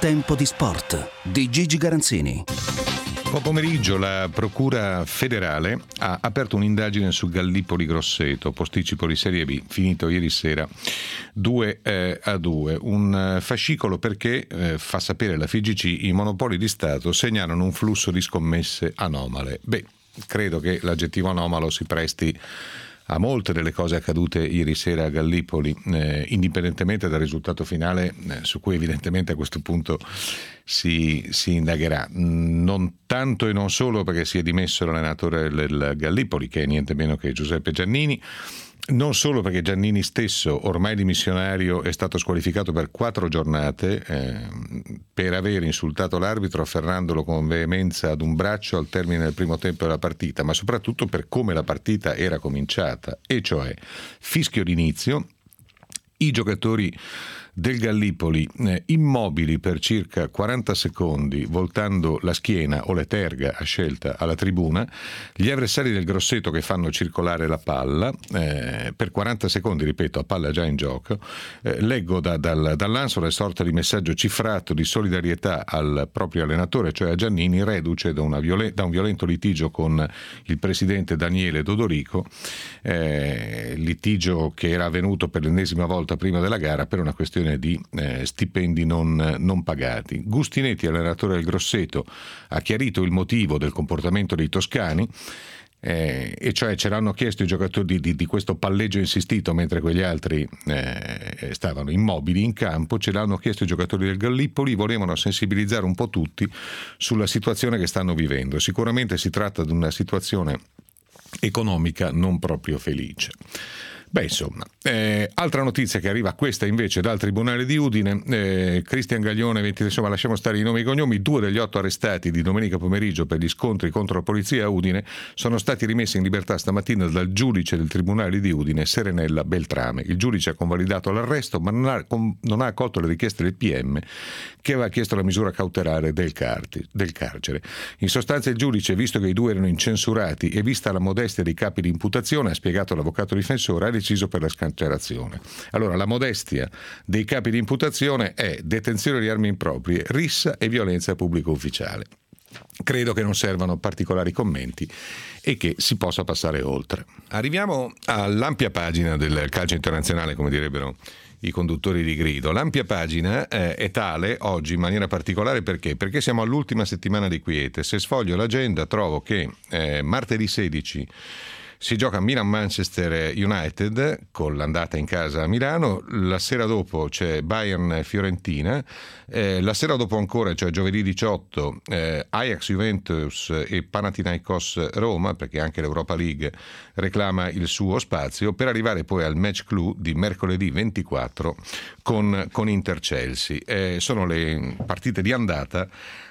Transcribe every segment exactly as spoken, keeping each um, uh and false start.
Tempo di sport di Gigi Garanzini. Buon pomeriggio. La Procura federale ha aperto un'indagine su Gallipoli Grosseto, posticipo di Serie B, finito ieri sera due a due. Un fascicolo perché, eh, fa sapere la F I G C, i monopoli di Stato segnalano un flusso di scommesse anomale. Beh, credo che l'aggettivo anomalo si presti a molte delle cose accadute ieri sera a Gallipoli, eh, indipendentemente dal risultato finale, eh, su cui evidentemente a questo punto si, si indagherà. Non tanto e non solo perché si è dimesso l'allenatore del Gallipoli, che è niente meno che Giuseppe Giannini, non solo perché Giannini stesso, ormai dimissionario, è stato squalificato per quattro giornate eh, per aver insultato l'arbitro afferrandolo con veemenza ad un braccio al termine del primo tempo della partita, ma soprattutto per come la partita era cominciata, e cioè fischio d'inizio, i giocatori del Gallipoli eh, immobili per circa quaranta secondi, voltando la schiena o le terga a scelta alla tribuna, gli avversari del Grosseto che fanno circolare la palla eh, per quaranta secondi, ripeto, a palla già in gioco. Eh, leggo da, dal, dall'Anso una sorta di messaggio cifrato di solidarietà al proprio allenatore, cioè a Giannini, reduce da, una violen- da un violento litigio con il presidente Daniele Dodorico, eh, litigio che era avvenuto per l'ennesima volta prima della gara per una questione di eh, stipendi non, non pagati. Gustinetti, allenatore del Grosseto, ha chiarito il motivo del comportamento dei toscani, eh, e cioè ce l'hanno chiesto i giocatori di, di, di questo palleggio insistito mentre quegli altri eh, stavano immobili in campo, ce l'hanno chiesto i giocatori del Gallipoli, volevano sensibilizzare un po' tutti sulla situazione che stanno vivendo. Sicuramente si tratta di una situazione economica non proprio felice. Beh, insomma, eh, altra notizia che arriva, questa invece dal Tribunale di Udine, eh, Cristian Gaglione, venti, insomma lasciamo stare i nomi e i cognomi, due degli otto arrestati di domenica pomeriggio per gli scontri contro la polizia a Udine sono stati rimessi in libertà stamattina dal giudice del Tribunale di Udine, Serenella Beltrame. Il giudice ha convalidato l'arresto ma non ha, non ha accolto le richieste del P M che aveva chiesto la misura cautelare del, carti, del carcere. In sostanza il giudice, visto che i due erano incensurati e vista la modestia dei capi di imputazione, ha spiegato l'avvocato difensore, ha deciso per la scarcerazione. Allora, la modestia dei capi di imputazione è detenzione di armi improprie, rissa e violenza pubblico ufficiale. Credo che non servano particolari commenti e che si possa passare oltre. Arriviamo all'ampia pagina del calcio internazionale, come direbbero i conduttori di grido. L'ampia pagina eh, è tale oggi in maniera particolare perché? Perché siamo all'ultima settimana di quiete. Se sfoglio l'agenda trovo che eh, martedì sedici si gioca Milan-Manchester United con l'andata in casa a Milano, la sera dopo c'è Bayern-Fiorentina, eh, la sera dopo ancora, cioè giovedì diciotto, eh, Ajax-Juventus e Panathinaikos-Roma, perché anche l'Europa League reclama il suo spazio, per arrivare poi al match clou di mercoledì ventiquattro con, con Inter-Chelsea. Eh, sono le partite di andata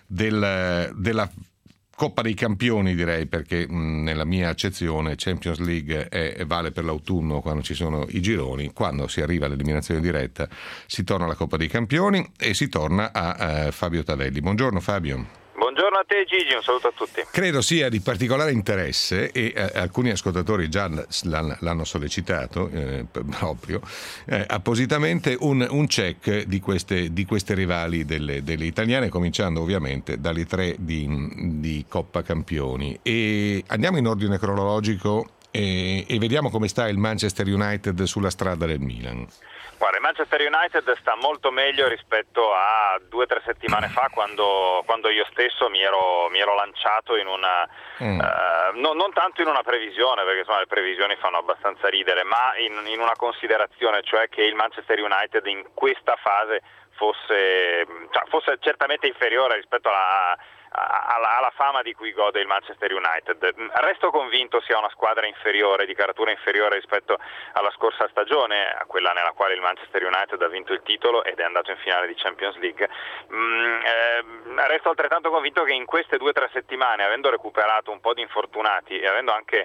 del, della Coppa dei Campioni, direi, perché mh, nella mia accezione Champions League è, è vale per l'autunno quando ci sono i gironi, quando si arriva all'eliminazione diretta si torna alla Coppa dei Campioni e si torna a eh, Fabio Tavelli. Buongiorno Fabio. Buongiorno a te Gigi, un saluto a tutti. Credo sia di particolare interesse e eh, alcuni ascoltatori già l'hanno, l'hanno sollecitato eh, proprio eh, appositamente un, un check di queste, di queste rivali delle, delle italiane, cominciando ovviamente dalle tre di, di Coppa Campioni, e andiamo in ordine cronologico e, e vediamo come sta il Manchester United sulla strada del Milan. Guarda, il Manchester United sta molto meglio rispetto a due o tre settimane fa, quando, quando io stesso mi ero, mi ero lanciato in una, mm. uh, no, non tanto in una previsione, perché insomma le previsioni fanno abbastanza ridere, ma in, in una considerazione, cioè che il Manchester United in questa fase fosse, cioè, fosse certamente inferiore rispetto alla Alla, alla fama di cui gode il Manchester United. Resto convinto sia una squadra inferiore, di caratura inferiore rispetto alla scorsa stagione, a quella nella quale il Manchester United ha vinto il titolo ed è andato in finale di Champions League. Mm, eh, resto altrettanto convinto che in queste due o tre settimane, avendo recuperato un po' di infortunati e avendo anche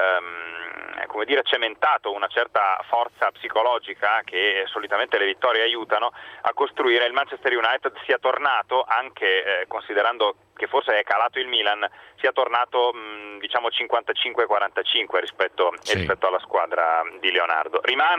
ehm, come dire, cementato una certa forza psicologica che solitamente le vittorie aiutano a costruire, il Manchester United sia tornato, anche eh, considerando che forse è calato il Milan, sia tornato mh, diciamo cinquantacinque quarantacinque rispetto, sì. rispetto alla squadra di Leonardo. Rimane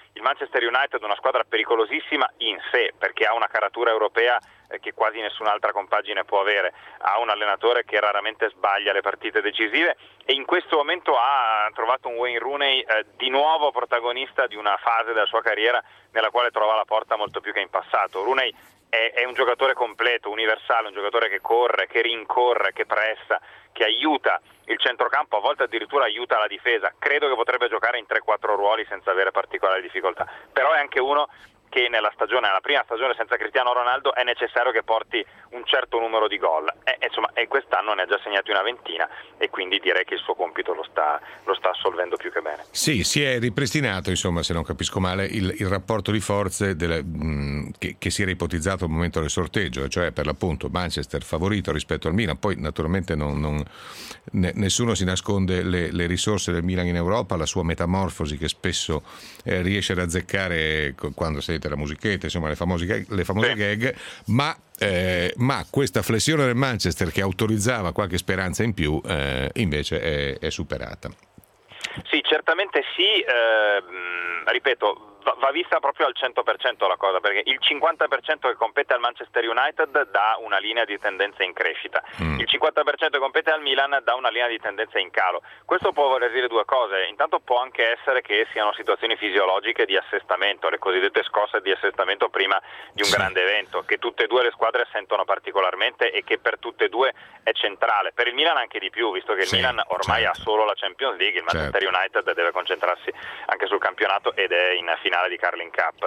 il Manchester United è una squadra pericolosissima in sé, perché ha una caratura europea che quasi nessun'altra compagine può avere, ha un allenatore che raramente sbaglia le partite decisive e in questo momento ha trovato un Wayne Rooney eh, di nuovo protagonista di una fase della sua carriera nella quale trova la porta molto più che in passato. Rooney è, è un giocatore completo, universale, un giocatore che corre, che rincorre, che pressa, che aiuta il centrocampo, a volte addirittura aiuta la difesa. Credo che potrebbe giocare in tre quattro ruoli senza avere particolari difficoltà, però è anche uno che nella stagione, nella prima stagione senza Cristiano Ronaldo è necessario che porti un certo numero di gol e, insomma, e quest'anno ne ha già segnati una ventina e quindi direi che il suo compito lo sta, lo sta assolvendo più che bene. Sì, si è ripristinato, insomma, se non capisco male, il, il rapporto di forze delle, mh, che, che si era ipotizzato al momento del sorteggio, cioè per l'appunto Manchester favorito rispetto al Milan. Poi naturalmente non, non, ne, nessuno si nasconde le, le risorse del Milan in Europa, la sua metamorfosi che spesso eh, riesce ad azzeccare quando sei la musichetta, insomma le famose gag, le famose gag ma, eh, ma questa flessione del Manchester che autorizzava qualche speranza in più eh, invece è, è superata. Sì, certamente sì, eh, ripeto, va vista proprio al cento per cento la cosa, perché il cinquanta per cento che compete al Manchester United dà una linea di tendenza in crescita, mm. il cinquanta per cento che compete al Milan dà una linea di tendenza in calo. Questo può voler dire due cose: intanto può anche essere che siano situazioni fisiologiche di assestamento, le cosiddette scosse di assestamento prima di un sì. grande evento, che tutte e due le squadre sentono particolarmente e che per tutte e due è centrale. Per il Milan anche di più, visto che il sì, Milan ormai certo. ha solo la Champions League, il Manchester certo. United deve concentrarsi anche sul campionato ed è in finale di Carling Cup.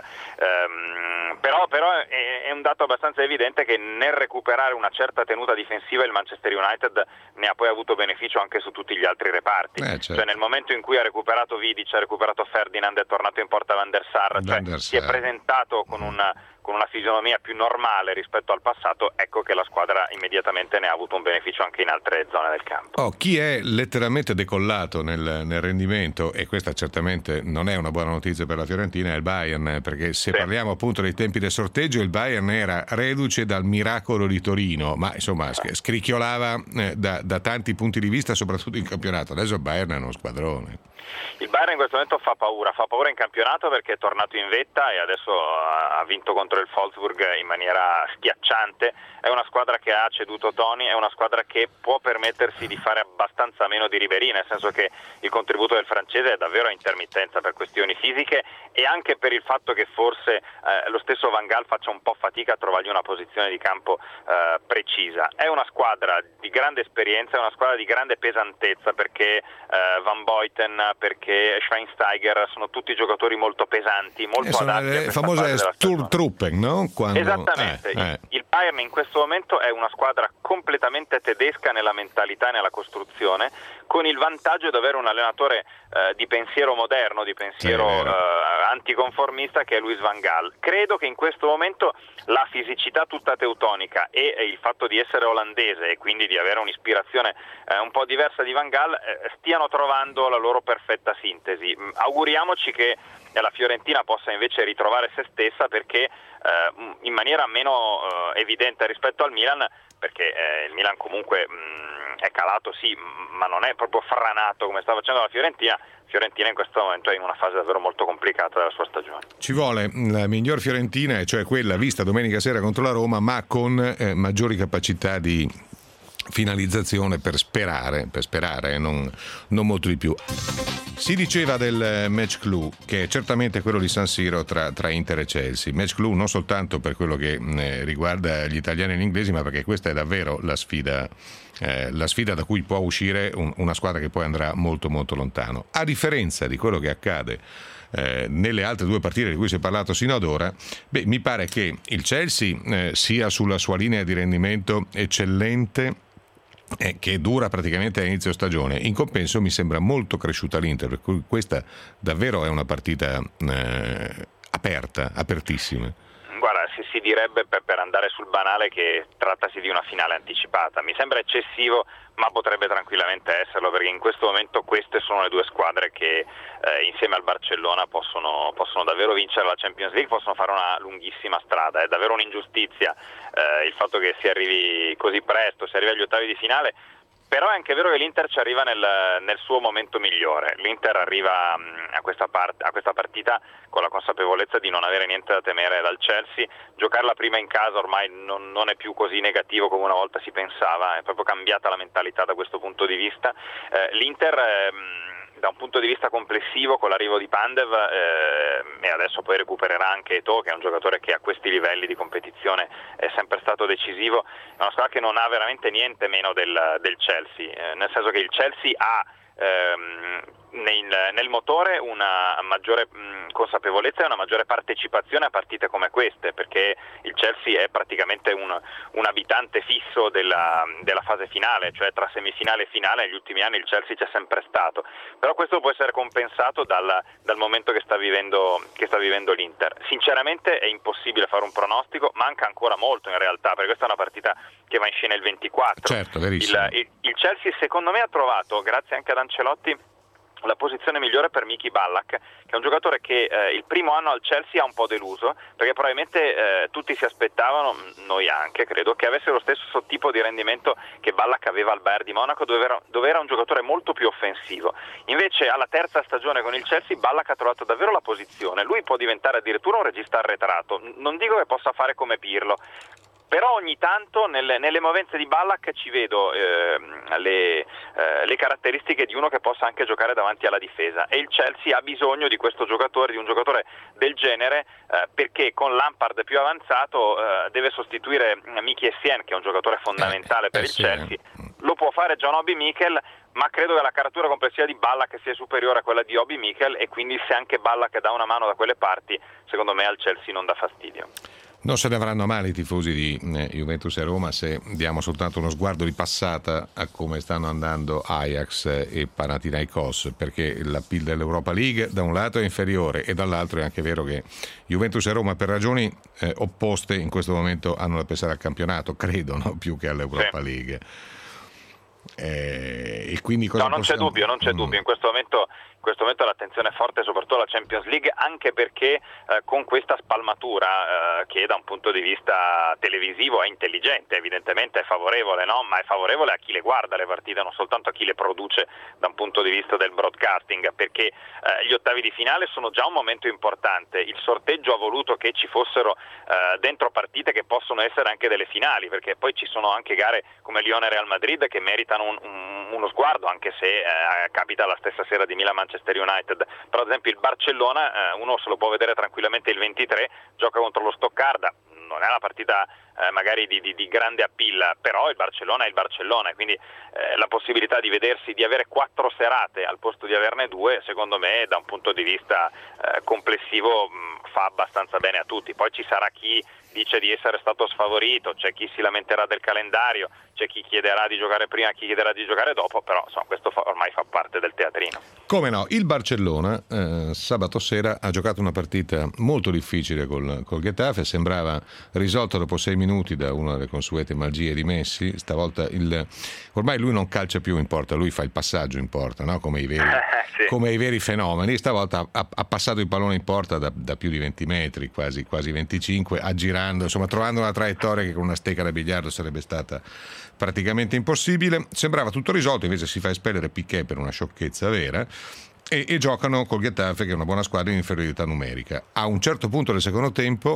Um, però, però è, è un dato abbastanza evidente che nel recuperare una certa tenuta difensiva il Manchester United ne ha poi avuto beneficio anche su tutti gli altri reparti. Eh, certo. Cioè nel momento in cui ha recuperato Vidic, ha recuperato Ferdinand, è tornato in porta Van der Sar, cioè Van der Sar. si è presentato con una con una fisionomia più normale rispetto al passato, ecco che la squadra immediatamente ne ha avuto un beneficio anche in altre zone del campo. Oh, chi è letteralmente decollato nel, nel rendimento, e questa certamente non è una buona notizia per la Fiorentina, è il Bayern, perché se sì. parliamo appunto dei tempi del sorteggio, il Bayern era reduce dal miracolo di Torino, ma insomma scricchiolava eh, da, da tanti punti di vista, soprattutto in campionato. Adesso il Bayern è uno squadrone. Il Bayern in questo momento fa paura, fa paura in campionato perché è tornato in vetta e adesso ha vinto contro il Wolfsburg in maniera schiacciante. È una squadra che ha ceduto Toni, è una squadra che può permettersi di fare abbastanza meno di Ribéry, nel senso che il contributo del francese è davvero a intermittenza per questioni fisiche e anche per il fatto che forse eh, lo stesso Van Gaal faccia un po' fatica a trovargli una posizione di campo eh, precisa. È una squadra di grande esperienza, è una squadra di grande pesantezza perché eh, Van Boyten, perché Schweinsteiger sono tutti giocatori molto pesanti, molto eh, adatti a questa famose Sturmtruppen, no? Quando... Esattamente. Eh, eh. Il Bayern in questo momento è una squadra completamente tedesca nella mentalità e nella costruzione, con il vantaggio di avere un allenatore eh, di pensiero moderno, di pensiero sì, eh, anticonformista, che è Louis van Gaal. Credo che in questo momento la fisicità tutta teutonica e, e il fatto di essere olandese e quindi di avere un'ispirazione eh, un po' diversa di Van Gaal eh, stiano trovando la loro perfetta sintesi. Auguriamoci che la Fiorentina possa invece ritrovare se stessa, perché eh, in maniera meno eh, evidente rispetto al Milan, perché eh, il Milan comunque mh, è calato sì, ma non è proprio franato come sta facendo la Fiorentina. Fiorentina in questo momento è in una fase davvero molto complicata della sua stagione. Ci vuole la miglior Fiorentina, cioè quella vista domenica sera contro la Roma, ma con eh, maggiori capacità di finalizzazione per sperare, per sperare, non, non molto di più. Si diceva del match clou, che è certamente quello di San Siro tra, tra Inter e Chelsea. Match clou non soltanto per quello che eh, riguarda gli italiani e gli inglesi, ma perché questa è davvero la sfida, eh, la sfida da cui può uscire un, una squadra che poi andrà molto molto lontano. A differenza di quello che accade Eh, nelle altre due partite di cui si è parlato sino ad ora, beh, mi pare che il Chelsea eh, sia sulla sua linea di rendimento eccellente, eh, che dura praticamente a inizio stagione. In compenso mi sembra molto cresciuta l'Inter, per cui questa davvero è una partita eh, aperta, apertissima. Guarda, si, si direbbe per, per andare sul banale che trattasi di una finale anticipata. Mi sembra eccessivo, ma potrebbe tranquillamente esserlo, perché in questo momento queste sono le due squadre che eh, insieme al Barcellona possono, possono davvero vincere la Champions League, possono fare una lunghissima strada. È davvero un'ingiustizia eh, il fatto che si arrivi così presto, si arrivi agli ottavi di finale, Però è anche vero che l'Inter ci arriva nel, nel suo momento migliore. L'Inter arriva a questa, part- a questa partita con la consapevolezza di non avere niente da temere dal Chelsea. Giocarla prima in casa ormai non, non è più così negativo come una volta si pensava, è proprio cambiata la mentalità da questo punto di vista. Eh, L'Inter eh, da un punto di vista complessivo, con l'arrivo di Pandev eh, e adesso poi recupererà anche Eto'o, che è un giocatore che a questi livelli di competizione è sempre stato decisivo, è una squadra che non ha veramente niente meno del, del Chelsea, eh, nel senso che il Chelsea ha ehm, nel, nel motore una maggiore mh, consapevolezza e una maggiore partecipazione a partite come queste, perché il Chelsea è praticamente un, un abitante fisso della, della fase finale, cioè tra semifinale e finale negli ultimi anni il Chelsea c'è sempre stato, però questo può essere compensato dal, dal momento che sta vivendo che sta vivendo l'Inter. Sinceramente è impossibile fare un pronostico, manca ancora molto in realtà, perché questa è una partita che va in scena il ventiquattro. Certo, verissimo. Il, il, il Chelsea secondo me ha trovato, grazie anche ad Ancelotti, la posizione migliore per Miki Ballack, che è un giocatore che eh, il primo anno al Chelsea ha un po' deluso, perché probabilmente eh, tutti si aspettavano, noi anche credo, che avesse lo stesso tipo di rendimento che Ballack aveva al Bayern di Monaco, dove era, dove era un giocatore molto più offensivo. Invece alla terza stagione con il Chelsea Ballack ha trovato davvero la posizione, lui può diventare addirittura un regista arretrato, non dico che possa fare come Pirlo, però ogni tanto nelle, nelle movenze di Ballack ci vedo eh, le, eh, le caratteristiche di uno che possa anche giocare davanti alla difesa, e il Chelsea ha bisogno di questo giocatore, di un giocatore del genere, eh, perché con Lampard più avanzato eh, deve sostituire Miki Essien, che è un giocatore fondamentale eh, per eh, il sì, Chelsea. Lo può fare John Obi Mikel, ma credo che la caratura complessiva di Ballack sia superiore a quella di Obi Mikel, e quindi se anche Ballack dà una mano da quelle parti, secondo me al Chelsea non dà fastidio. Non se ne avranno male i tifosi di eh, Juventus e Roma se diamo soltanto uno sguardo di passata a come stanno andando Ajax e Panathinaikos, perché la P I L dell'Europa League da un lato è inferiore e dall'altro è anche vero che Juventus e Roma per ragioni eh, opposte in questo momento hanno da pensare al campionato, credono, più che all'Europa sì. League. Eh, e quindi cosa no, non possiamo... c'è dubbio, non c'è mm. dubbio. In questo momento In questo momento l'attenzione è forte soprattutto alla Champions League, anche perché eh, con questa spalmatura eh, che da un punto di vista televisivo è intelligente, evidentemente è favorevole, no? Ma è favorevole a chi le guarda le partite, non soltanto a chi le produce da un punto di vista del broadcasting, perché eh, gli ottavi di finale sono già un momento importante. Il sorteggio ha voluto che ci fossero eh, dentro partite che possono essere anche delle finali, perché poi ci sono anche gare come Lione e Real Madrid che meritano un, un, uno sguardo, anche se eh, capita la stessa sera di Milan Manchester United. Però ad esempio il Barcellona eh, uno se lo può vedere tranquillamente il ventitré, gioca contro lo Stoccarda, non è una partita eh, magari di, di, di grande appeal, però il Barcellona è il Barcellona, quindi eh, la possibilità di vedersi, di avere quattro serate al posto di averne due, secondo me da un punto di vista eh, complessivo mh, fa abbastanza bene a tutti. Poi ci sarà chi dice di essere stato sfavorito, c'è chi si lamenterà del calendario, c'è chi chiederà di giocare prima, chi chiederà di giocare dopo, però insomma, questo fa, ormai fa parte del teatrino. Come no, il Barcellona eh, sabato sera ha giocato una partita molto difficile col, col Getafe, sembrava risolto dopo sei minuti da una delle consuete magie di Messi. Stavolta il, ormai lui non calcia più in porta, lui fa il passaggio in porta, no? come, i veri, sì. come i veri fenomeni. Stavolta ha, ha passato il pallone in porta da, da più di venti metri, quasi, quasi venticinque, aggirando, insomma trovando una traiettoria che con una stecca da biliardo sarebbe stata praticamente impossibile. Sembrava tutto risolto, invece si fa espellere Piqué per una sciocchezza vera e, e giocano col Getafe, che è una buona squadra in inferiorità numerica. A un certo punto del secondo tempo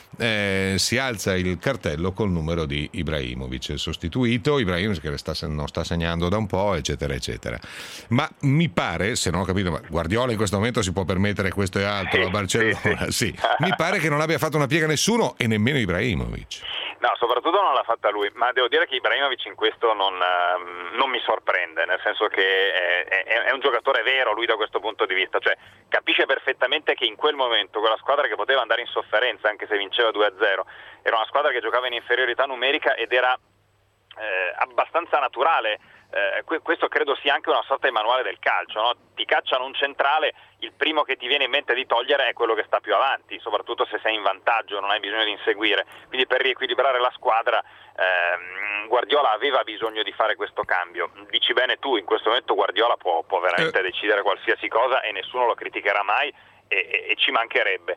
eh, si alza il cartello col numero di Ibrahimovic, sostituito Ibrahimovic che sta, non sta segnando da un po', eccetera eccetera. Ma mi pare, se non ho capito, ma Guardiola in questo momento si può permettere questo e altro, sì, a Barcellona sì, sì. Mi pare che non abbia fatto una piega nessuno e nemmeno Ibrahimovic. No, soprattutto non l'ha fatta lui, ma devo dire che Ibrahimovic in questo non, uh, non mi sorprende, nel senso che è, è, è un giocatore vero lui da questo punto di vista, cioè capisce perfettamente che in quel momento quella squadra che poteva andare in sofferenza anche se vinceva due a zero, era una squadra che giocava in inferiorità numerica ed era eh, abbastanza naturale. Eh, questo credo sia anche una sorta di manuale del calcio, no? Ti cacciano un centrale, il primo che ti viene in mente di togliere è quello che sta più avanti, soprattutto se sei in vantaggio, non hai bisogno di inseguire. Quindi per riequilibrare la squadra ehm, Guardiola aveva bisogno di fare questo cambio. Dici bene tu, in questo momento Guardiola può, può veramente eh. decidere qualsiasi cosa e nessuno lo criticherà mai e, e, e ci mancherebbe.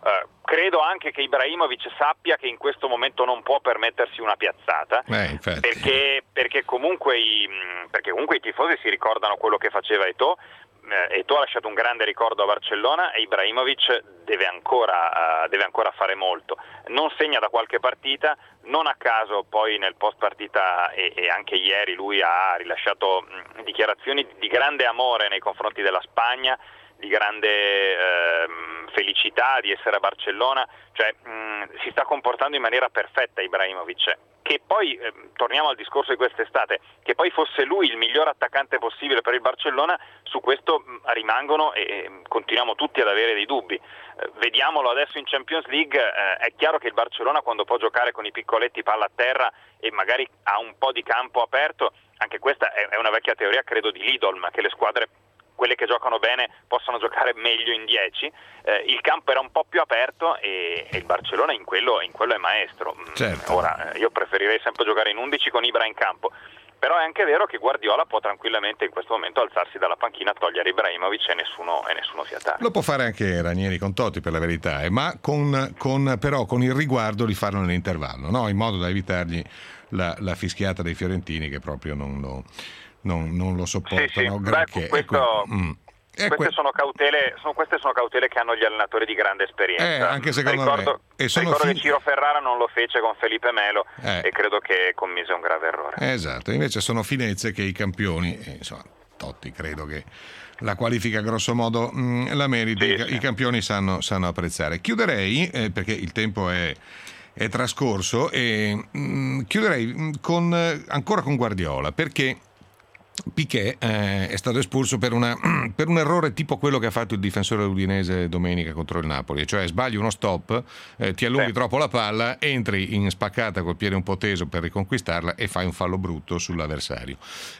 Uh, credo anche che Ibrahimovic sappia che in questo momento non può permettersi una piazzata, eh, perché, perché, comunque i, perché comunque i tifosi si ricordano quello che faceva Eto'o. Eh, Eto'o ha lasciato un grande ricordo a Barcellona e Ibrahimovic deve ancora, uh, deve ancora fare molto. Non segna da qualche partita, non a caso poi nel post partita e, e anche ieri lui ha rilasciato mh, dichiarazioni di grande amore nei confronti della Spagna, di grande eh, felicità di essere a Barcellona, cioè mh, si sta comportando in maniera perfetta Ibrahimovic. Che poi, eh, torniamo al discorso di quest'estate, che poi fosse lui il miglior attaccante possibile per il Barcellona, su questo mh, rimangono e, e continuiamo tutti ad avere dei dubbi. Eh, vediamolo adesso in Champions League, eh, è chiaro che il Barcellona quando può giocare con i piccoletti palla a terra e magari ha un po' di campo aperto, anche questa è, è una vecchia teoria credo di Lidolm, che le squadre quelle che giocano bene possono giocare meglio in dieci, eh, il campo era un po' più aperto e, e il Barcellona in quello, in quello è maestro. Certo. Ora io preferirei sempre giocare in undici con Ibra in campo, però è anche vero che Guardiola può tranquillamente in questo momento alzarsi dalla panchina, togliere Ibrahimovic e nessuno, e nessuno si attacca. Lo può fare anche Ranieri con Totti, per la verità, eh, ma con, con, però con il riguardo di farlo nell'intervallo, no? In modo da evitargli la, la fischiata dei fiorentini che proprio non lo... Non, non lo sopportano, sì, sì. granché. Beh, questo, mm. queste, que- sono cautele, sono, queste sono cautele che hanno gli allenatori di grande esperienza. Eh, anche secondo ricordo, me. E sono ricordo fin- che Ciro Ferrara non lo fece con Felipe Melo eh. e credo che commise un grave errore. Esatto, invece sono finezze che i campioni, eh, insomma, Totti credo che la qualifica grosso modo mh, la meriti, sì, i, sì. i campioni sanno, sanno apprezzare. Chiuderei, eh, perché il tempo è... è trascorso e mh, chiuderei con, ancora con Guardiola, perché Piqué eh, è stato espulso per, una, per un errore tipo quello che ha fatto il difensore udinese domenica contro il Napoli, cioè sbagli uno stop, eh, ti allunghi sì. troppo la palla, entri in spaccata col piede un po' teso per riconquistarla e fai un fallo brutto sull'avversario.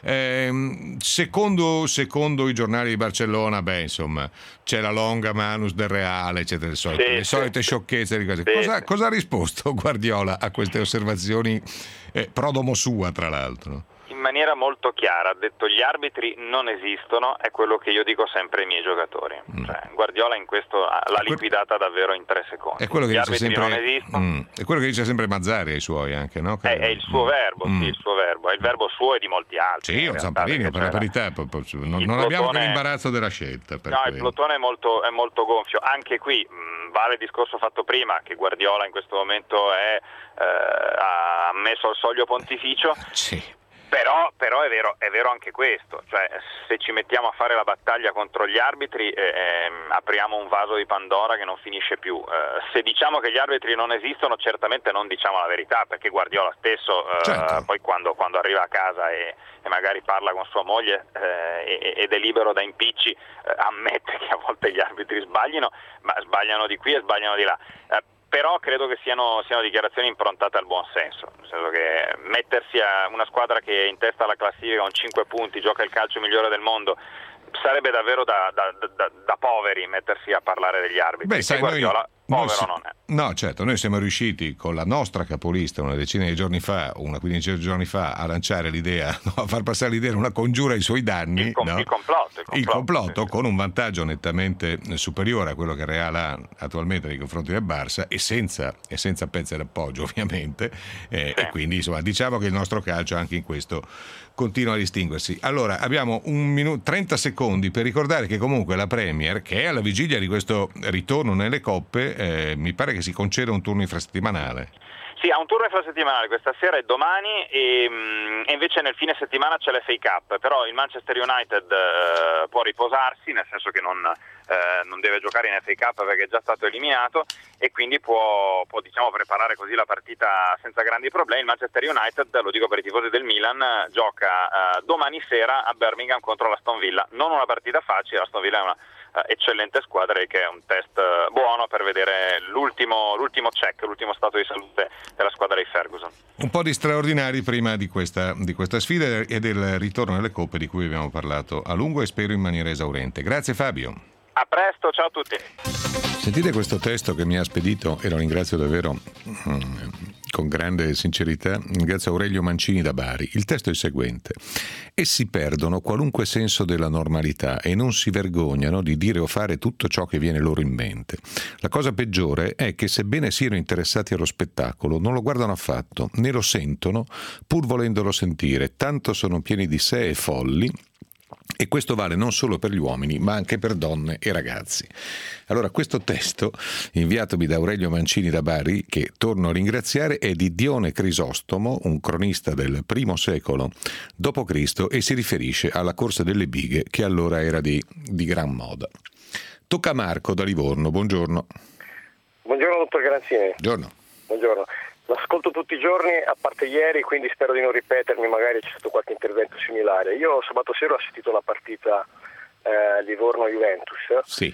Eh, secondo, secondo i giornali di Barcellona, beh insomma, c'è la longa manus del Reale, eccetera, le solite, sì, le solite sì. sciocchezze di cose. Sì, cosa, sì. cosa ha risposto Guardiola a queste osservazioni, eh, prodomo sua tra l'altro? In maniera molto chiara ha detto: gli arbitri non esistono, è quello che io dico sempre ai miei giocatori. Mm. Cioè, Guardiola in questo l'ha liquidata davvero in tre secondi. È quello che gli dice arbitri sempre, non esistono. Mm, è quello che dice sempre Mazzari ai suoi anche, no? È, è il suo mm. verbo, mm. sì, il suo verbo, è il verbo suo e di molti altri. Sì, o Zamparini, per la verità, non, non plotone, abbiamo che l'imbarazzo della scelta. Per no, quello. Il plotone è molto, è molto gonfio. Anche qui mh, vale il discorso fatto prima, che Guardiola in questo momento è, eh, ha messo al soglio pontificio. Sì. Però, però è vero, è vero anche questo, cioè se ci mettiamo a fare la battaglia contro gli arbitri eh, eh, apriamo un vaso di Pandora che non finisce più. Eh, se diciamo che gli arbitri non esistono, certamente non diciamo la verità, perché Guardiola stesso eh, certo. poi quando, quando arriva a casa e, e magari parla con sua moglie eh, ed è libero da impicci, eh, ammette che a volte gli arbitri sbagliano, ma sbagliano di qui e sbagliano di là. Eh, Però credo che siano, siano dichiarazioni improntate al buon senso, nel senso che mettersi a una squadra che è in testa alla classifica con cinque punti, gioca il calcio migliore del mondo, sarebbe davvero da, da, da, da poveri mettersi a parlare degli arbitri. Beh, sai, Guardiola noi, povero noi si, non è. No, certo, noi siamo riusciti con la nostra capolista una decina di giorni fa, una quindicina di giorni fa, a lanciare l'idea, no, a far passare l'idea una congiura ai suoi danni. Il, com- no? il complotto. Il complotto, il complotto sì, con un vantaggio nettamente superiore a quello che Real ha attualmente nei confronti del Barça e senza, e senza pezzi d'appoggio ovviamente, eh, sì. E quindi insomma diciamo che il nostro calcio anche in questo continua a distinguersi. Allora abbiamo un minuto, trenta secondi per ricordare che comunque la Premier, che è alla vigilia di questo ritorno nelle coppe, eh, mi pare che si conceda un turno infrasettimanale. Sì, ha un turno infrasettimanale questa sera e domani e, mh, e invece nel fine settimana c'è l'F A Cup, però il Manchester United eh, può riposarsi, nel senso che non, eh, non deve giocare in F A Cup perché è già stato eliminato e quindi può, può diciamo preparare così la partita senza grandi problemi. Il Manchester United, lo dico per i tifosi del Milan, gioca eh, domani sera a Birmingham contro l'Aston Villa, non una partita facile, l'Aston Villa è una eccellente squadra e che è un test buono per vedere l'ultimo, l'ultimo check, l'ultimo stato di salute della squadra di Ferguson. Un po' di straordinari prima di questa, di questa sfida e del ritorno alle coppe di cui abbiamo parlato a lungo e spero in maniera esauriente. Grazie Fabio. A presto, ciao a tutti. Sentite questo testo che mi ha spedito e lo ringrazio davvero con grande sincerità, grazie a Aurelio Mancini da Bari. Il testo è il seguente: essi perdono qualunque senso della normalità e non si vergognano di dire o fare tutto ciò che viene loro in mente. La cosa peggiore è che, sebbene siano interessati allo spettacolo, non lo guardano affatto, né lo sentono, pur volendolo sentire, tanto sono pieni di sé e folli. E questo vale non solo per gli uomini, ma anche per donne e ragazzi. Allora, questo testo, inviatomi da Aurelio Mancini da Bari, che torno a ringraziare, è di Dione Crisostomo, un cronista del primo secolo dopo Cristo, e si riferisce alla corsa delle bighe, che allora era di, di gran moda. Tocca a Marco da Livorno, buongiorno. Buongiorno dottor Garanzini. Buongiorno. Buongiorno. L'ascolto tutti i giorni, a parte ieri, quindi spero di non ripetermi, magari c'è stato qualche intervento similare. Io sabato sera ho assistito alla partita eh, Livorno-Juventus. Sì.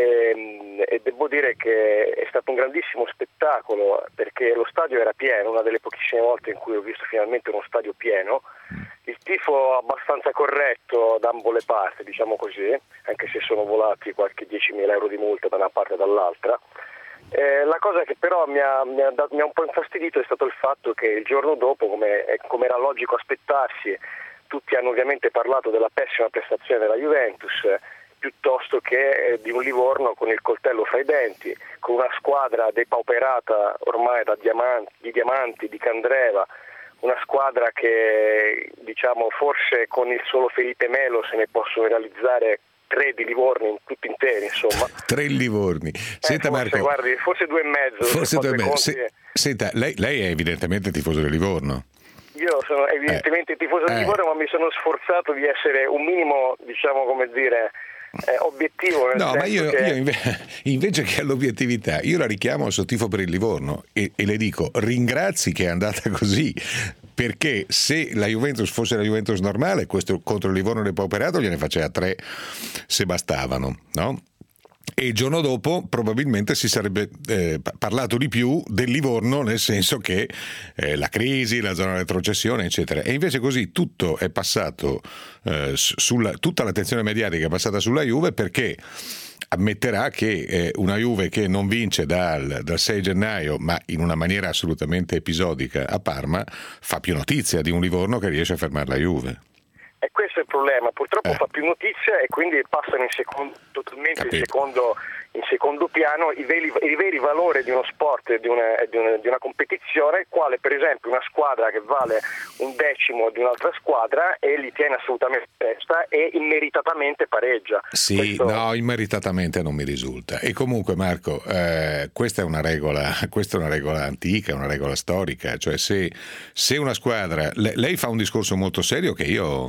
E, e devo dire che è stato un grandissimo spettacolo, perché lo stadio era pieno, una delle pochissime volte in cui ho visto finalmente uno stadio pieno. Il tifo abbastanza corretto da ambo le parti, diciamo così, anche se sono volati qualche diecimila euro di multa da una parte e dall'altra. Eh, la cosa che però mi ha, mi, ha dato, mi ha un po' infastidito è stato il fatto che il giorno dopo, come, come era logico aspettarsi, tutti hanno ovviamente parlato della pessima prestazione della Juventus, eh, piuttosto che eh, di un Livorno con il coltello fra i denti, con una squadra depauperata ormai da diamanti, di Diamanti, di Candreva, una squadra che, diciamo, forse con il solo Felipe Melo se ne possono realizzare tre di Livorni tutti interi, insomma. Tre Livorni. Senta, eh, forse, Marco, guardi, forse due e mezzo. Forse due e mezzo. Conti... Se, senta, lei, lei è evidentemente tifoso del Livorno. Io sono evidentemente eh. tifoso del eh. Livorno, ma mi sono sforzato di essere un minimo, diciamo, come dire, eh, obiettivo. Nel no, ma io, che... io inve- invece che all'obiettività, io la richiamo al suo tifo per il Livorno e, e le dico: ringrazi che è andata così. Perché se la Juventus fosse la Juventus normale, questo contro il Livorno depauperato gliene faceva tre se bastavano, no? E il giorno dopo probabilmente si sarebbe eh, parlato di più del Livorno, nel senso che eh, la crisi, la zona retrocessione, eccetera. E invece così tutto è passato, eh, sulla, tutta l'attenzione mediatica è passata sulla Juve, perché ammetterà che eh, una Juve che non vince dal, dal sei gennaio, ma in una maniera assolutamente episodica a Parma, fa più notizia di un Livorno che riesce a fermare la Juve. E questo è il problema, purtroppo eh. fa più notizia e quindi passano in secondo, totalmente in secondo, in secondo piano i veri, i veri valori di uno sport e di una, di, una, di una competizione, quale per esempio una squadra che vale un decimo di un'altra squadra e li tiene assolutamente in testa e immeritatamente pareggia. Sì, Questo... no, immeritatamente non mi risulta. E comunque, Marco, eh, questa è una regola, questa è una regola antica, una regola storica, cioè se, se una squadra, lei, lei fa un discorso molto serio che io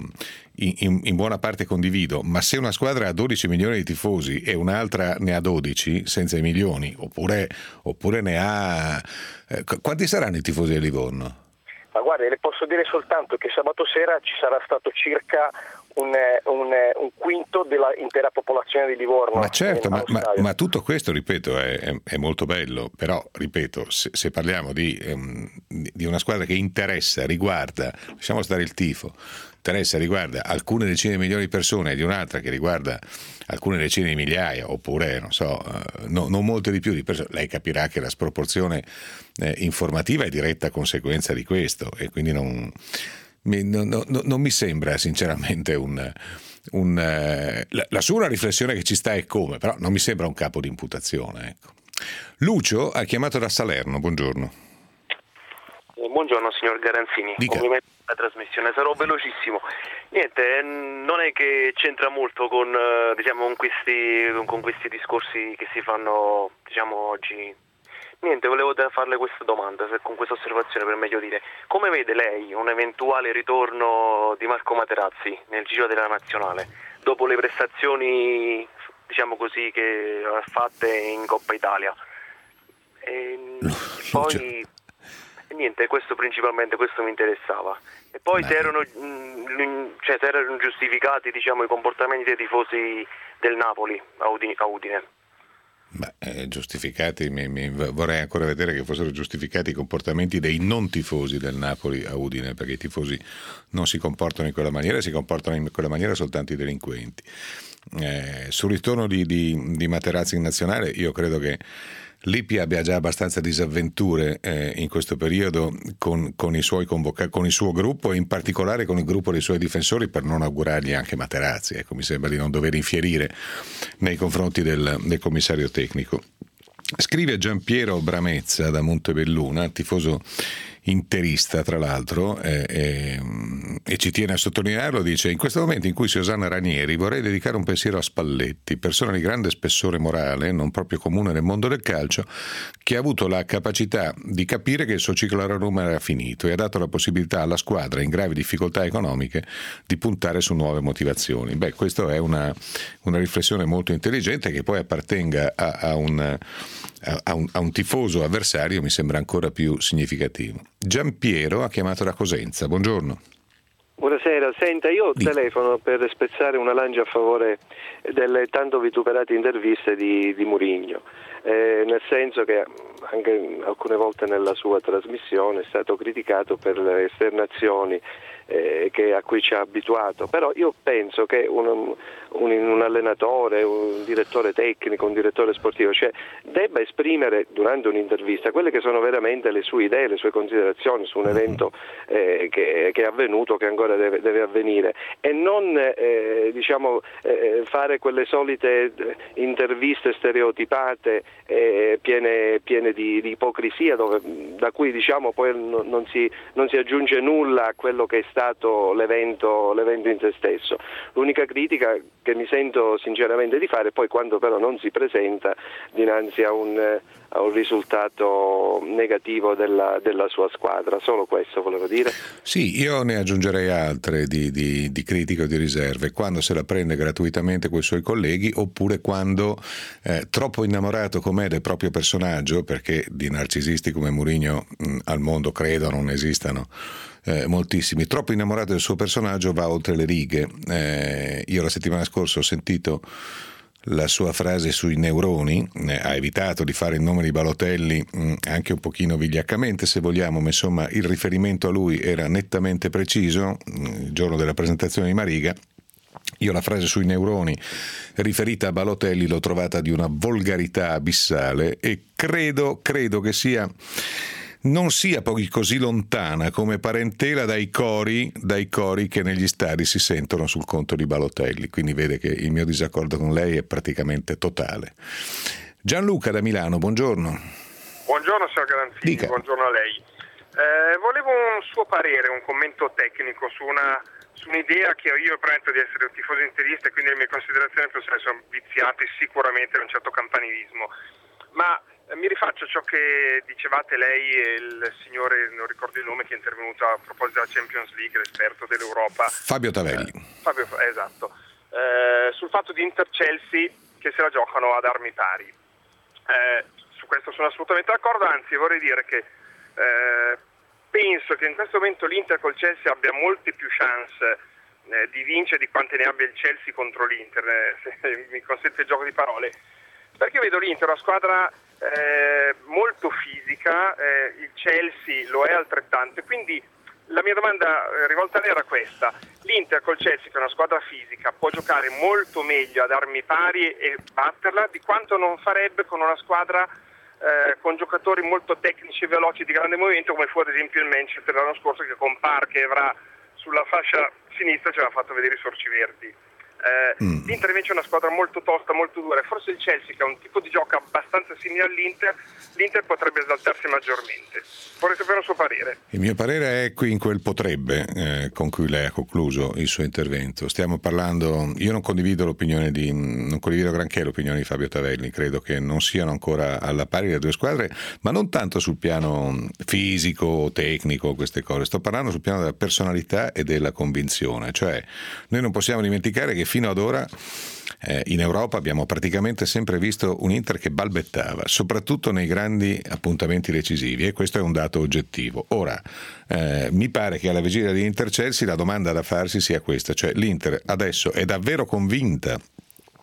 In, in buona parte condivido, ma se una squadra ha dodici milioni di tifosi e un'altra ne ha dodici senza i milioni, oppure, oppure ne ha eh, quanti saranno i tifosi del Livorno? Ma guarda, le posso dire soltanto che sabato sera ci sarà stato circa un, un, un quinto della intera popolazione di Livorno. Ma certo, ma, ma, ma tutto questo, ripeto, è, è, è molto bello, però, ripeto, se, se parliamo di, um, di una squadra che interessa, riguarda, lasciamo stare il tifo, interessa, riguarda alcune decine di milioni di persone, e di un'altra che riguarda alcune decine di migliaia, oppure, non so, uh, no, non molte di più di persone, lei capirà che la sproporzione eh, informativa è diretta conseguenza di questo, e quindi non... Mi, no, no, non mi sembra sinceramente un, un uh, la, la sua riflessione che ci sta è come, però non mi sembra un capo di imputazione, ecco. Lucio ha chiamato da Salerno, buongiorno. Buongiorno signor Garanzini, Dica. complimenti per la trasmissione, sarò velocissimo. Niente, non è che c'entra molto con, diciamo, con questi, con questi discorsi che si fanno, diciamo, oggi. Niente, volevo farle questa domanda, se con questa osservazione per meglio dire. Come vede lei un eventuale ritorno di Marco Materazzi nel giro della nazionale, dopo le prestazioni, diciamo così, che ha fatte in Coppa Italia? E poi... Niente, questo principalmente, questo mi interessava. E poi se erano, cioè, se erano giustificati, diciamo, i comportamenti dei tifosi del Napoli a Udine. A Udine. Beh, eh, giustificati, mi, mi, vorrei ancora vedere che fossero giustificati i comportamenti dei non tifosi del Napoli a Udine, perché i tifosi non si comportano in quella maniera, si comportano in quella maniera soltanto i delinquenti. Eh, sul ritorno di, di, di Materazzi in nazionale, io credo che Lippi abbia già abbastanza disavventure eh, in questo periodo con, con i suoi convoca- con il suo gruppo e in particolare con il gruppo dei suoi difensori, per non augurargli anche Materazzi. Ecco, mi sembra di non dover infierire nei confronti del, del commissario tecnico. Scrive Giampiero Bramezza da Montebelluna, tifoso interista tra l'altro, eh, eh, e ci tiene a sottolinearlo. Dice: in questo momento in cui si osanna Ranieri vorrei dedicare un pensiero a Spalletti, persona di grande spessore morale, non proprio comune nel mondo del calcio, che ha avuto la capacità di capire che il suo ciclo a Roma era finito e ha dato la possibilità alla squadra in gravi difficoltà economiche di puntare su nuove motivazioni. Beh, questa è una, una riflessione molto intelligente, che poi appartenga a, a un A un, a un tifoso avversario mi sembra ancora più significativo. Giampiero ha chiamato da Cosenza, buongiorno. Buonasera, senta, io Dì. telefono per spezzare una lancia a favore delle tanto vituperate interviste di, di Mourinho, eh, nel senso che anche alcune volte nella sua trasmissione è stato criticato per le esternazioni eh, che, a cui ci ha abituato, però io penso che un, un, un allenatore, un direttore tecnico, un direttore sportivo, cioè, debba esprimere durante un'intervista quelle che sono veramente le sue idee, le sue considerazioni su un evento eh, che, che è avvenuto, che ancora deve, deve avvenire, e non eh, diciamo eh, fare quelle solite interviste stereotipate eh, piene, piene di, di ipocrisia, dove, da cui diciamo poi non, non, si, non si aggiunge nulla a quello che è stato l'evento, l'evento in se stesso. L'unica critica che mi sento sinceramente di fare, poi quando però non si presenta dinanzi a un, a un risultato negativo della, della sua squadra. Solo questo volevo dire. Sì, io ne aggiungerei altre di, di, di critiche o di riserve: quando se la prende gratuitamente con i suoi colleghi, oppure quando eh, troppo innamorato com'è del proprio personaggio, perché di narcisisti come Mourinho mh, al mondo credo non esistano Eh, moltissimi, troppo innamorato del suo personaggio va oltre le righe. Eh, io la settimana scorsa ho sentito la sua frase sui neuroni, eh, ha evitato di fare il nome di Balotelli mh, anche un pochino vigliaccamente se vogliamo, ma insomma il riferimento a lui era nettamente preciso mh, il giorno della presentazione di Mariga. Io la frase sui neuroni riferita a Balotelli l'ho trovata di una volgarità abissale e credo, credo che sia non sia poi così lontana come parentela dai cori, dai cori che negli stadi si sentono sul conto di Balotelli. Quindi vede che il mio disaccordo con lei è praticamente totale. Gianluca da Milano, buongiorno. Buongiorno signor Garanzini, Dica. Buongiorno a lei. Eh, volevo un suo parere, un commento tecnico su una su un'idea che io premetto di essere un tifoso interista e quindi le mie considerazioni personali sono viziate sicuramente da un certo campanilismo, ma mi rifaccio a ciò che dicevate lei e il signore, non ricordo il nome, che è intervenuto a proposito della Champions League, l'esperto dell'Europa. Fabio Tavelli. Eh, Fabio, esatto. Eh, sul fatto di Inter-Chelsea che se la giocano ad armi pari. Eh, su questo sono assolutamente d'accordo, anzi vorrei dire che eh, penso che in questo momento l'Inter col Chelsea abbia molte più chance eh, di vincere di quante ne abbia il Chelsea contro l'Inter, eh, se mi consente il gioco di parole. Perché vedo l'Inter una squadra eh, molto fisica, eh, il Chelsea lo è altrettanto, e quindi la mia domanda eh, rivolta a lei era questa: l'Inter col Chelsea, che è una squadra fisica, può giocare molto meglio ad armi pari e batterla di quanto non farebbe con una squadra eh, con giocatori molto tecnici e veloci di grande movimento, come fu ad esempio il Manchester l'anno scorso, che con Park e Evra sulla fascia sinistra ci aveva fatto vedere i sorci verdi. Eh, mm. L'Inter invece è una squadra molto tosta, molto dura, e forse il Chelsea, che ha un tipo di gioco abbastanza simile all'Inter, l'Inter potrebbe esaltarsi maggiormente. Vorrei sapere il suo parere. Il mio parere è qui in quel potrebbe eh, con cui lei ha concluso il suo intervento. Stiamo parlando, io non condivido l'opinione di non condivido granché l'opinione di Fabio Tavelli, credo che non siano ancora alla pari le due squadre, ma non tanto sul piano fisico, tecnico, queste cose. Sto parlando sul piano della personalità e della convinzione. Cioè, noi non possiamo dimenticare che fino ad ora eh, in Europa abbiamo praticamente sempre visto un Inter che balbettava, soprattutto nei grandi appuntamenti decisivi, e questo è un dato oggettivo. Ora, eh, mi pare che alla vigilia di Inter-Chelsea la domanda da farsi sia questa, cioè l'Inter adesso è davvero convinta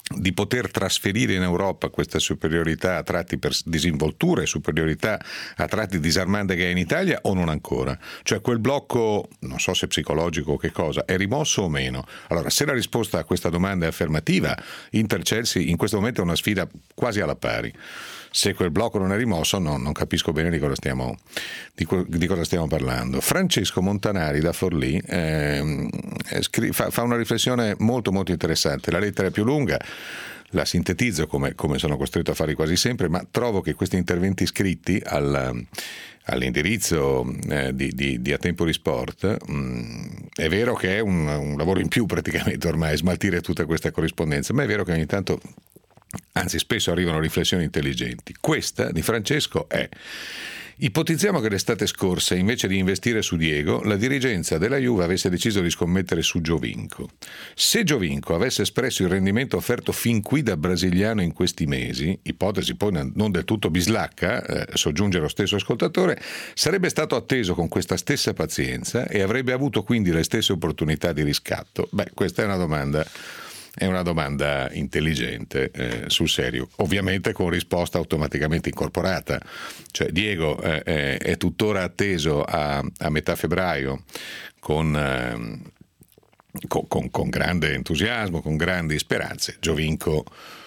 di poter trasferire in Europa questa superiorità a tratti per disinvoltura e superiorità a tratti disarmante che è in Italia, o non ancora? Cioè quel blocco, non so se psicologico o che cosa, è rimosso o meno? Allora, se la risposta a questa domanda è affermativa, Inter-Chelsea in questo momento è una sfida quasi alla pari. Se quel blocco non è rimosso, no, non capisco bene di cosa stiamo, di, di cosa stiamo parlando. Francesco Montanari da Forlì eh, scri- fa, fa una riflessione molto molto interessante. La lettera è più lunga, la sintetizzo come, come sono costretto a fare quasi sempre, ma trovo che questi interventi scritti al, all'indirizzo eh, di, di, di A Tempori Sport mh, è vero che è un, un lavoro in più praticamente ormai smaltire tutta questa corrispondenza, ma è vero che ogni tanto, anzi spesso arrivano riflessioni intelligenti. Questa di Francesco è: ipotizziamo che l'estate scorsa, invece di investire su Diego, la dirigenza della Juve avesse deciso di scommettere su Giovinco. Se Giovinco avesse espresso il rendimento offerto fin qui da brasiliano in questi mesi, ipotesi poi non del tutto bislacca, eh, soggiunge lo stesso ascoltatore, sarebbe stato atteso con questa stessa pazienza e avrebbe avuto quindi le stesse opportunità di riscatto? Beh, questa è una domanda È una domanda intelligente, eh, sul serio, ovviamente con risposta automaticamente incorporata. Cioè Diego eh, è, è tuttora atteso a, a metà febbraio con, eh, con, con, con grande entusiasmo, con grandi speranze. Giovinco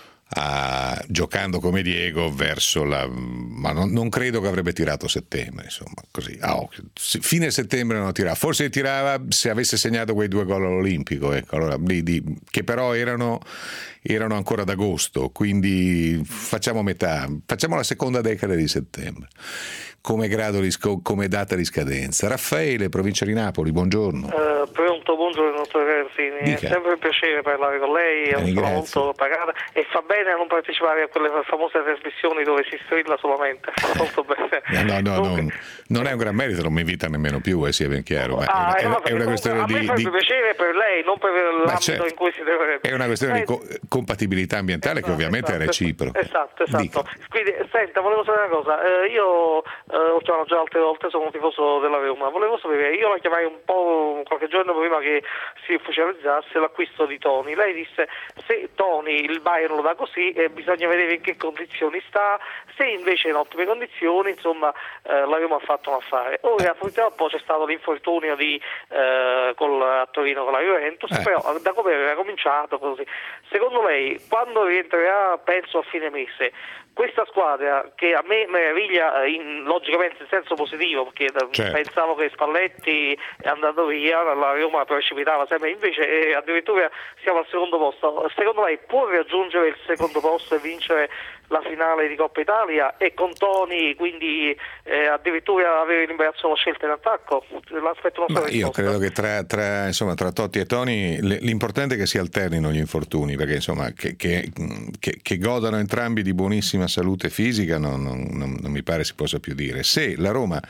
a, giocando come Diego verso la, ma non, non credo che avrebbe tirato settembre, insomma, così a occhio. Fine settembre non tirava, forse tirava se avesse segnato quei due gol all'Olimpico, ecco, allora, lì, di, che però erano erano ancora d'agosto, quindi facciamo metà, facciamo la seconda decade di settembre come grado di sc- come data di scadenza. Raffaele, provincia di Napoli, buongiorno. Uh, pronto, buongiorno dottor Garazzini, è sempre un piacere parlare con lei, è una molto pagata e fa bene a non partecipare a quelle famose trasmissioni dove si strilla solamente. Molto bene. No, no, no, non, non è un gran merito, non mi invita nemmeno più, eh, sia ben chiaro, ma ah, è, una, è una questione a di... A me fa di... piacere per lei, non per l'ambito certo. in cui si deve... È una questione eh, di co- compatibilità ambientale, esatto, che ovviamente esatto, è reciproca. Esatto, esatto. Quindi, senta, volevo sapere una cosa, eh, io eh, ho chiamato già altre volte, sono un tifoso della Roma, volevo sapere, io la chiamai un po' qualche giorno prima che si ufficializzasse l'acquisto di Toni, lei disse se Toni il Bayern lo dà così eh, bisogna vedere in che condizioni sta, se invece in ottime condizioni, insomma eh, la Roma ha fatto un affare. Ora purtroppo c'è stato l'infortunio di eh, col, a Torino con la Juventus, eh. però da come era cominciato così. Secondo lei quando rientrerà, penso a fine mese, questa squadra che a me meraviglia in, logicamente in senso positivo, perché certo. pensavo che Spalletti è andato via, la Roma precipitava sempre, invece eh, addirittura siamo al secondo posto. Secondo lei può raggiungere il secondo posto e vincere la finale di Coppa Italia e con Toni quindi eh, addirittura avere l'imbarazzo della scelta in attacco? L'aspetto Ma io credo che tra, tra, insomma, tra Totti e Toni l'importante è che si alternino gli infortuni, perché insomma che, che, che, che godano entrambi di buonissima salute fisica non, non, non, non mi pare si possa più dire. Se la Roma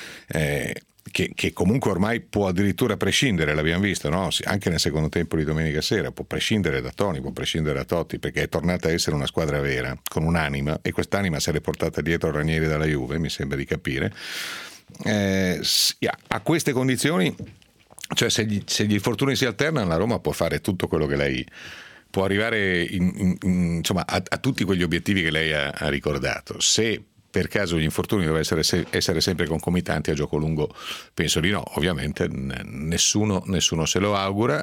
eh, Che, che comunque ormai può addirittura prescindere, l'abbiamo visto, no? Anche nel secondo tempo di domenica sera, può prescindere da Toni, può prescindere da Totti, perché è tornata a essere una squadra vera, con un'anima, e quest'anima se l'è portata dietro Ranieri dalla Juve, mi sembra di capire. Eh, a queste condizioni, cioè se gli, se gli infortuni si alternano, la Roma può fare tutto quello che lei può arrivare in, in, in, insomma, a, a tutti quegli obiettivi che lei ha, ha ricordato. Se per caso gli infortuni dovessero essere, essere sempre concomitanti a gioco lungo, penso di no, ovviamente nessuno, nessuno se lo augura.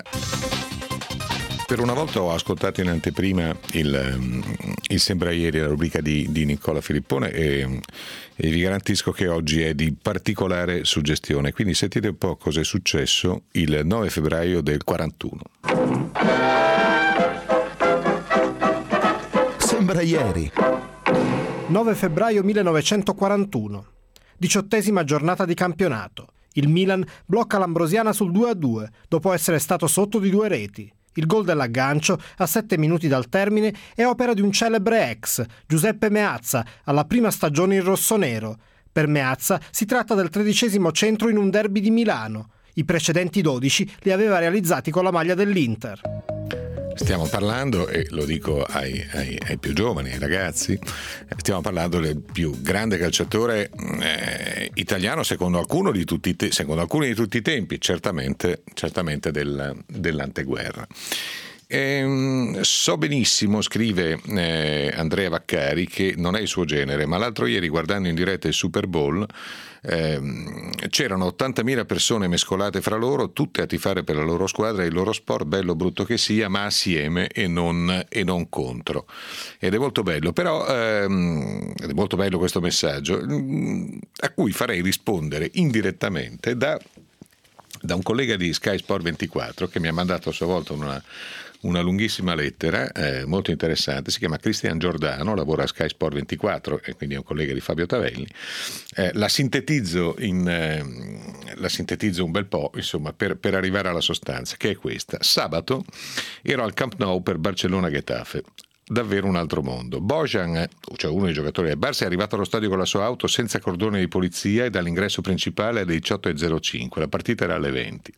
Per una volta ho ascoltato in anteprima il, il Sembra Ieri, la rubrica di, di Nicola Filippone, e, e vi garantisco che oggi è di particolare suggestione, quindi sentite un po' cosa è successo il nove febbraio del quarantuno. Sembra Ieri. nove febbraio millenovecentoquarantuno, diciottesima giornata di campionato. Il Milan blocca l'Ambrosiana sul due a due dopo essere stato sotto di due reti. Il gol dell'aggancio a sette minuti dal termine è opera di un celebre ex, Giuseppe Meazza, alla prima stagione in rossonero. Per Meazza si tratta del tredicesimo centro in un derby di Milano. I precedenti dodici li aveva realizzati con la maglia dell'Inter. Stiamo parlando, e lo dico ai, ai, ai più giovani, ai ragazzi, stiamo parlando del più grande calciatore eh, italiano secondo alcuno di tutti i te- secondo alcuni di tutti i tempi, certamente, certamente del, dell'anteguerra. Ehm, so benissimo, scrive eh, Andrea Vaccari, che non è il suo genere, ma l'altro ieri guardando in diretta il Super Bowl ehm, c'erano ottantamila persone mescolate fra loro, tutte a tifare per la loro squadra e il loro sport, bello o brutto che sia, ma assieme e non, e non contro. Ed è molto bello, però ehm, ed è molto bello questo messaggio, a cui farei rispondere indirettamente da, da un collega di Sky Sport ventiquattro che mi ha mandato a sua volta una una lunghissima lettera eh, molto interessante, si chiama Cristian Giordano, lavora a Sky Sport ventiquattro e quindi è un collega di Fabio Tavelli. Eh, la sintetizzo in, eh, la sintetizzo un bel po', insomma, per, per arrivare alla sostanza, che è questa. Sabato ero al Camp Nou per Barcellona-Getafe. Davvero un altro mondo. Bojan, cioè uno dei giocatori del Barça, è arrivato allo stadio con la sua auto senza cordone di polizia e dall'ingresso principale alle diciotto e zero cinque. La partita era alle venti.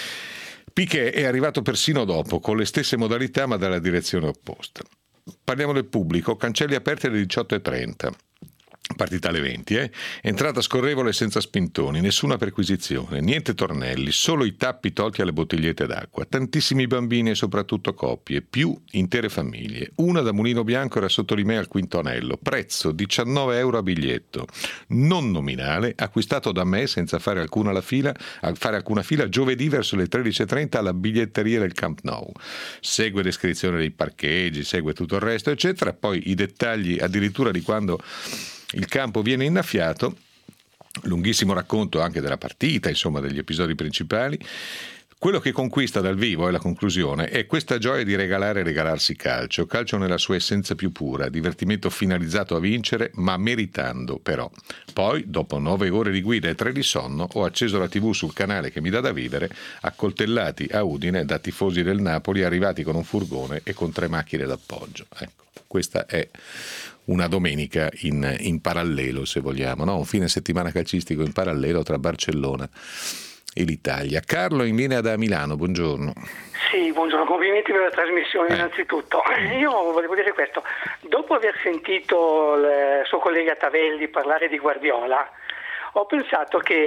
Piqué è arrivato persino dopo, con le stesse modalità ma dalla direzione opposta. Parliamo del pubblico, cancelli aperti alle diciotto e trenta. Partita alle venti, eh? Entrata scorrevole senza spintoni, nessuna perquisizione, niente tornelli, solo i tappi tolti alle bottigliette d'acqua, tantissimi bambini e soprattutto coppie, più intere famiglie. Una da Mulino Bianco era sotto di me al quinto anello, prezzo diciannove euro a biglietto, non nominale, acquistato da me senza fare alcuna, la fila, a fare alcuna fila giovedì verso le tredici e trenta alla biglietteria del Camp Nou. Segue descrizione dei parcheggi, segue tutto il resto, eccetera, poi i dettagli addirittura di quando il campo viene innaffiato, lunghissimo racconto anche della partita, insomma degli episodi principali. Quello che conquista dal vivo, è la conclusione, è questa gioia di regalare e regalarsi calcio, calcio nella sua essenza più pura, divertimento finalizzato a vincere, ma meritando però. Poi, dopo nove ore di guida e tre di sonno, ho acceso la tivù sul canale che mi dà da vivere, accoltellati a Udine da tifosi del Napoli arrivati con un furgone e con tre macchine d'appoggio. Ecco, questa è una domenica in, in parallelo, se vogliamo, no? Un fine settimana calcistico in parallelo tra Barcellona e l'Italia. Carlo in linea da Milano, buongiorno. Sì, buongiorno, complimenti per la trasmissione eh. innanzitutto. Io volevo dire questo, dopo aver sentito il suo collega Tavelli parlare di Guardiola, ho pensato che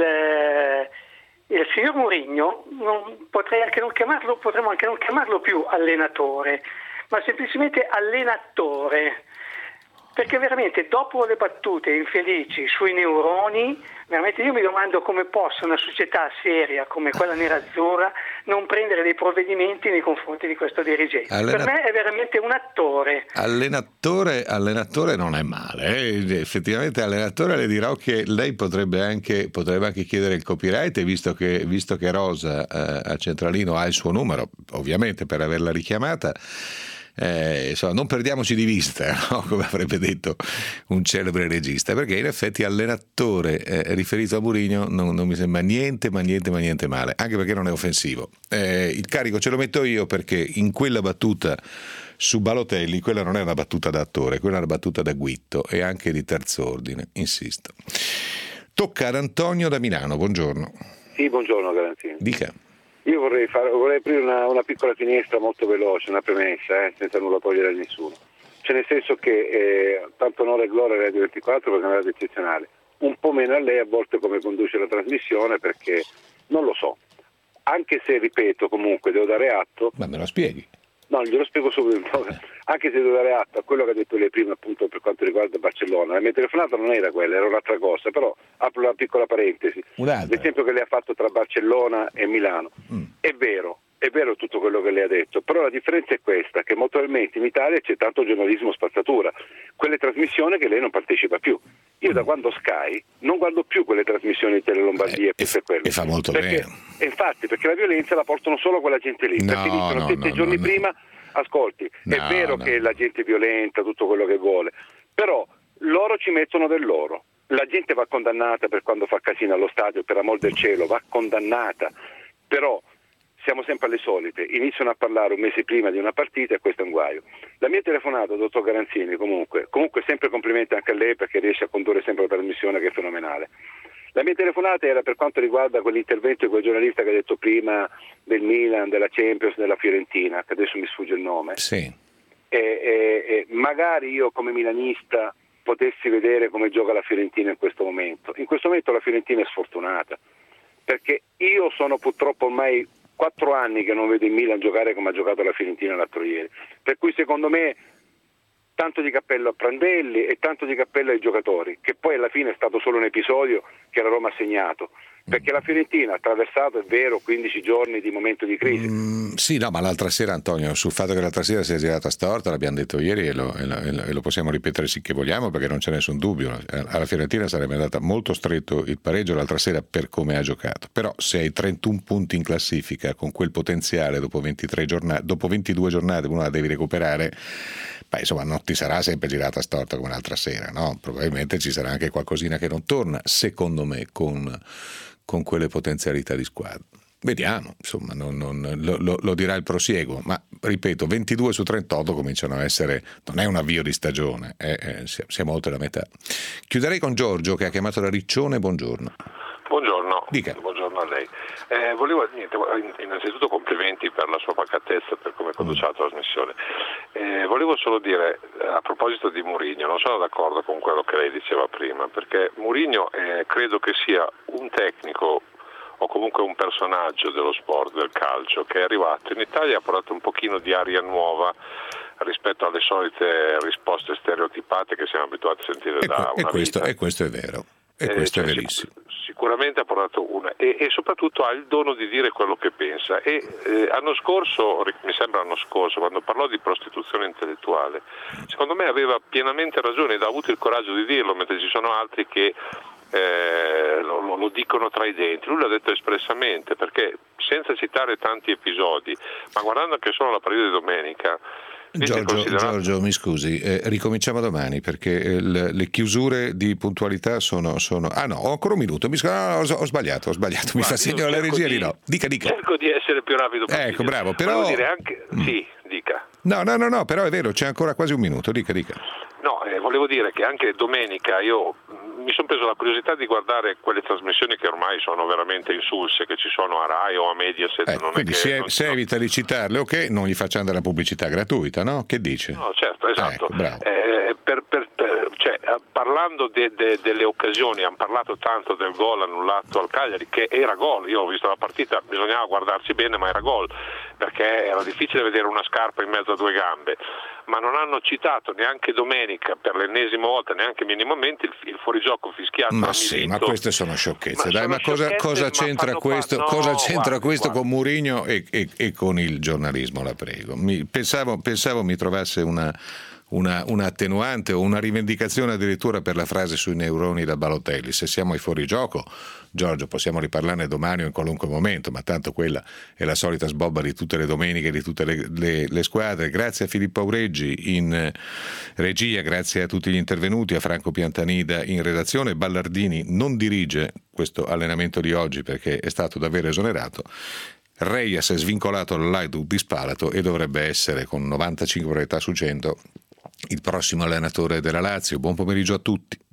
il, il signor Mourinho, non, potrei anche non chiamarlo, potremmo anche non chiamarlo più allenatore, ma semplicemente allenatore. Perché veramente dopo le battute infelici sui neuroni, veramente io mi domando come possa una società seria come quella nerazzurra non prendere dei provvedimenti nei confronti di questo dirigente. Allena... Per me è veramente un attore. Allenatore, allenatore non è male, eh? Effettivamente allenatore le dirò che lei potrebbe anche, potrebbe anche chiedere il copyright, visto che, visto che Rosa eh, a Centralino ha il suo numero, ovviamente per averla richiamata. Eh, insomma, non perdiamoci di vista, no? Come avrebbe detto un celebre regista, perché in effetti allenatore eh, riferito a Mourinho non, non mi sembra niente ma niente ma niente male, anche perché non è offensivo. Eh, il carico ce lo metto io, perché in quella battuta su Balotelli, quella non è una battuta da attore, quella è una battuta da Guitto e anche di terzo ordine, insisto. Tocca ad Antonio da Milano, buongiorno. Sì, buongiorno Garanzini. Dica. Io vorrei, fare, vorrei aprire una, una piccola finestra molto veloce, una premessa, eh, senza nulla togliere a nessuno. Cioè nel senso che, eh, tanto onore e gloria a Radio ventiquattro perché è una radio eccezionale, un po' meno a lei a volte come conduce la trasmissione, perché non lo so. Anche se, ripeto, comunque devo dare atto... Ma me lo spieghi? No, glielo spiego subito. Anche se devo dare atto a quello che ha detto lei prima, appunto, per quanto riguarda Barcellona. La mia telefonata non era quella, era un'altra cosa, però apro una piccola parentesi. Un'altra. L'esempio che lei ha fatto tra Barcellona e Milano. Mm. È vero, è vero tutto quello che lei ha detto, però la differenza è questa, che molto probabilmente in Italia c'è tanto giornalismo spazzatura, quelle trasmissioni che lei non partecipa più. Io da quando Sky non guardo più quelle trasmissioni in Tele Lombardia, eh, e, quello. e fa molto perché, bene. E infatti, perché la violenza la portano solo quella gente lì, no, perché dicono no, sette no, giorni no, prima, no. ascolti, No, è vero no. che la gente è violenta, tutto quello che vuole, però loro ci mettono del loro. La gente va condannata per quando fa casino allo stadio, per amor del cielo, va condannata, però siamo sempre alle solite, iniziano a parlare un mese prima di una partita e questo è un guaio. La mia telefonata, dottor Garanzini, comunque, comunque sempre complimenti anche a lei perché riesce a condurre sempre la trasmissione che è fenomenale. La mia telefonata era per quanto riguarda quell'intervento di quel giornalista che ha detto prima del Milan, della Champions, della Fiorentina, che adesso mi sfugge il nome. Sì. E, e, e magari io come milanista potessi vedere come gioca la Fiorentina in questo momento. In questo momento la Fiorentina è sfortunata, perché io sono purtroppo ormai quattro anni che non vedo il Milan giocare come ha giocato la Fiorentina l'altro ieri, per cui secondo me tanto di cappello a Prandelli e tanto di cappello ai giocatori, che poi alla fine è stato solo un episodio che la Roma ha segnato, perché la Fiorentina ha attraversato, è vero, quindici giorni di momento di crisi. Mm, sì, no, ma l'altra sera, Antonio, sul fatto che l'altra sera si è girata storta, l'abbiamo detto ieri e lo, e lo, e lo possiamo ripetere sì che vogliamo, perché non c'è nessun dubbio. Alla Fiorentina sarebbe andata molto stretto il pareggio l'altra sera per come ha giocato, però se hai trentuno punti in classifica con quel potenziale dopo ventitré giornate, dopo ventidue giornate uno la devi recuperare. Beh, insomma, non ti sarà sempre girata storta come l'altra sera, no? Probabilmente ci sarà anche qualcosina che non torna, secondo me, con, con quelle potenzialità di squadra. Vediamo, insomma, non, non, lo, lo, lo dirà il prosieguo, ma ripeto, ventidue su trentotto cominciano a essere, non è un avvio di stagione, è, è, siamo oltre la metà. Chiuderei con Giorgio che ha chiamato da Riccione, buongiorno. Buongiorno, Dica. Buongiorno a lei. Eh, volevo, niente, innanzitutto complimenti per la sua pacatezza, per come conduce la trasmissione. Eh, volevo solo dire, a proposito di Mourinho, non sono d'accordo con quello che lei diceva prima, perché Mourinho eh, credo che sia un tecnico o comunque un personaggio dello sport, del calcio, che è arrivato in Italia e ha portato un pochino di aria nuova rispetto alle solite risposte stereotipate che siamo abituati a sentire e, da e una questo, vita. E questo è vero. E questo eh, cioè, è verissimo. Sicuramente ha portato una e, e soprattutto ha il dono di dire quello che pensa e eh, l'anno scorso, mi sembra l'anno scorso, quando parlò di prostituzione intellettuale, secondo me aveva pienamente ragione ed ha avuto il coraggio di dirlo, mentre ci sono altri che eh, lo, lo dicono tra i denti. Lui l'ha detto espressamente, perché senza citare tanti episodi, ma guardando anche solo la partita di domenica. Giorgio, considerato... Giorgio, mi scusi, eh, ricominciamo domani perché eh, le, le chiusure di puntualità sono, sono... Ah no, ho ancora un minuto, mi scusi, no, no, ho, ho sbagliato, ho sbagliato, mi fa segno la regia di no. Dica, dica. Cerco di essere più rapido possibile. Ecco, bravo, però... Volevo dire anche... Mm. Sì, dica. No, no, no, no, però è vero, c'è ancora quasi un minuto, dica, dica. No, eh, volevo dire che anche domenica io mi sono preso la curiosità di guardare quelle trasmissioni che ormai sono veramente insulse, che ci sono a Rai o a Mediaset. Eh, non quindi è che, se, non se evita di citarle, ok, non gli facciamo dare la pubblicità gratuita, no? Che dice? No, certo, esatto. Eh, ecco, eh, per, per, per, cioè, parlando de, de, delle occasioni, hanno parlato tanto del gol annullato al Cagliari, che era gol, io ho visto la partita, bisognava guardarsi bene, ma era gol, perché era difficile vedere una scarpa in mezzo a due gambe. Ma non hanno citato neanche domenica, per l'ennesima volta, neanche minimamente il, il fuorigioco fischiato. Ma sì, ma queste sono sciocchezze. Ma Dai, ma cosa, cosa c'entra ma questo, no, cosa c'entra guardi, questo guardi. con Mourinho e, e, e con il giornalismo, la prego? Mi, pensavo, pensavo mi trovasse una, una, una attenuante o una rivendicazione addirittura per la frase sui neuroni da Balotelli. Se siamo ai fuorigioco, Giorgio, possiamo riparlarne domani o in qualunque momento, ma tanto quella è la solita sbobba di tutte le domeniche, di tutte le, le, le squadre. Grazie a Filippo Aureggi in regia, grazie a tutti gli intervenuti, a Franco Piantanida in redazione. Ballardini non dirige questo allenamento di oggi perché è stato davvero esonerato. Rejas è svincolato dall'Hajduk di Spalato e dovrebbe essere, con novantacinque probabilità su cento, il prossimo allenatore della Lazio. Buon pomeriggio a tutti.